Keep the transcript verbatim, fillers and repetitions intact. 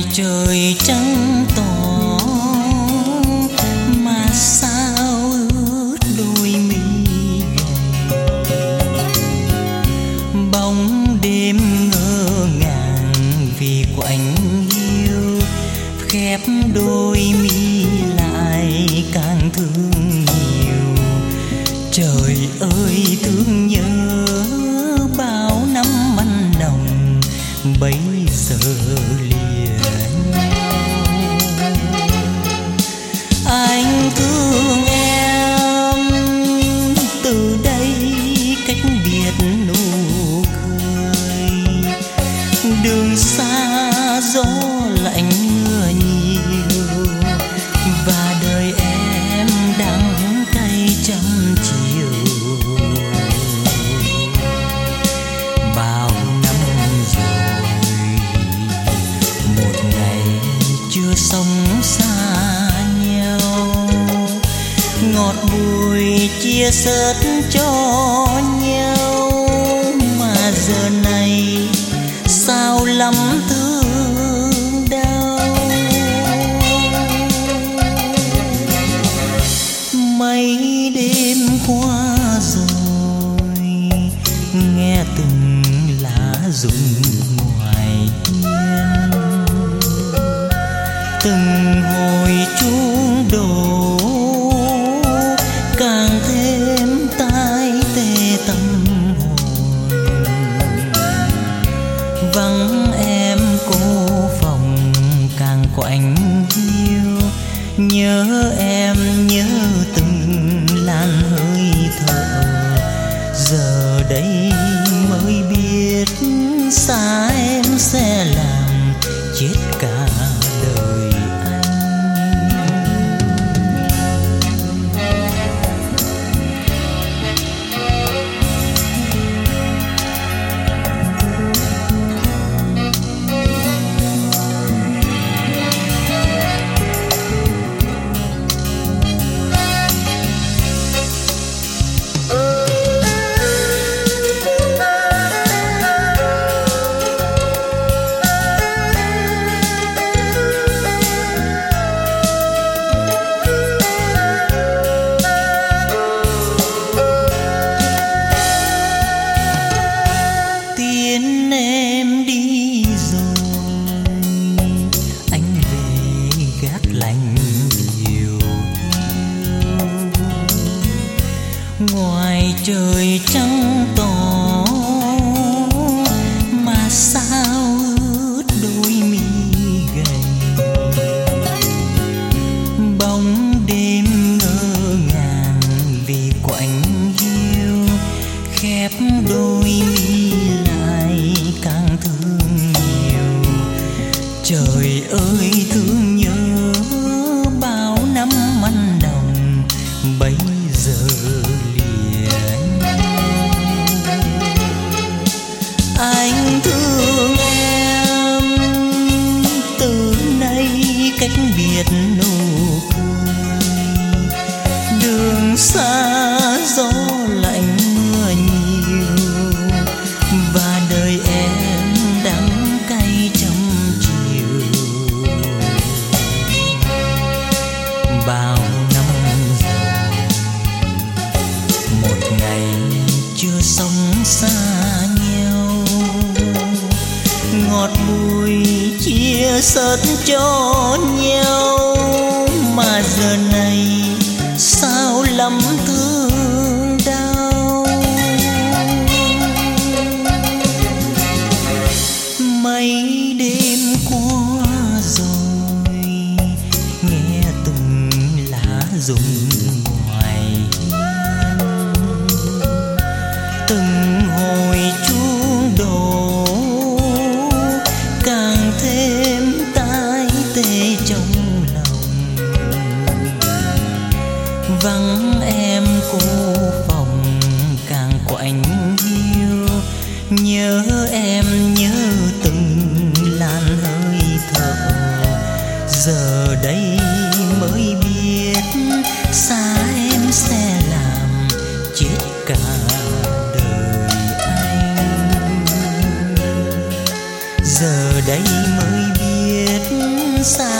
trời trắng tỏ mà sao ướt đôi mi gầy. Bóng đêm ngỡ ngàng vì của anh yêu, khép đôi mi lại càng thương nhiều. Trời ơi thương nhớ bao năm mặn nồng, bấy giờ lìa nhau. Anh thương em từ đây cách biệt nụ cười, đường xa gió lạnh mưa nhiều, và đời em đắng cay trăm chiều. Bao năm rồi một ngày chưa sống xa nhau, ngọt bùi chia sớt cho nhau, mà giờ này sao lắm thương đau. Mấy đêm qua rồi nghe từng lá rụng ngoài hiên, từng hồi chuông đổ càng thêm tai tê tâm hồn. Vắng em cô phòng càng có anh yêu, nhớ em nhớ từng làn hơi thở. Giờ đây mới biết xa em sẽ làm chết cả đời anh. Ngoài trời trắng tỏ mà sao ướt đôi mi gầy. Bóng đêm ngỡ ngàng vì của anh yêu, khép đôi mi lại càng thương nhiều. Trời ơi thương nhớ bao năm mặn nồng, bấy giờ anh thương em từ nay cách biệt nụ cười, đường xa gió lạnh mưa nhiều, và đời em đắng cay trăm chiều. Bao năm rồi một ngày chưa sống xa nhau, ngọt bùi chia sớt cho nhau, mà giờ này sao lắm thương đau. Mấy đêm qua rồi nghe từng lá rụng ngoài hiên, từng hồi chuông đổ càng thêm tai tê trong lòng. Vắng em cô phòng càng có anh yêu, nhớ em nhớ từng làn hơi thở. Giờ đây mới biết xa em sẽ làm chết cả đời anh. Giờ đây mới biết xa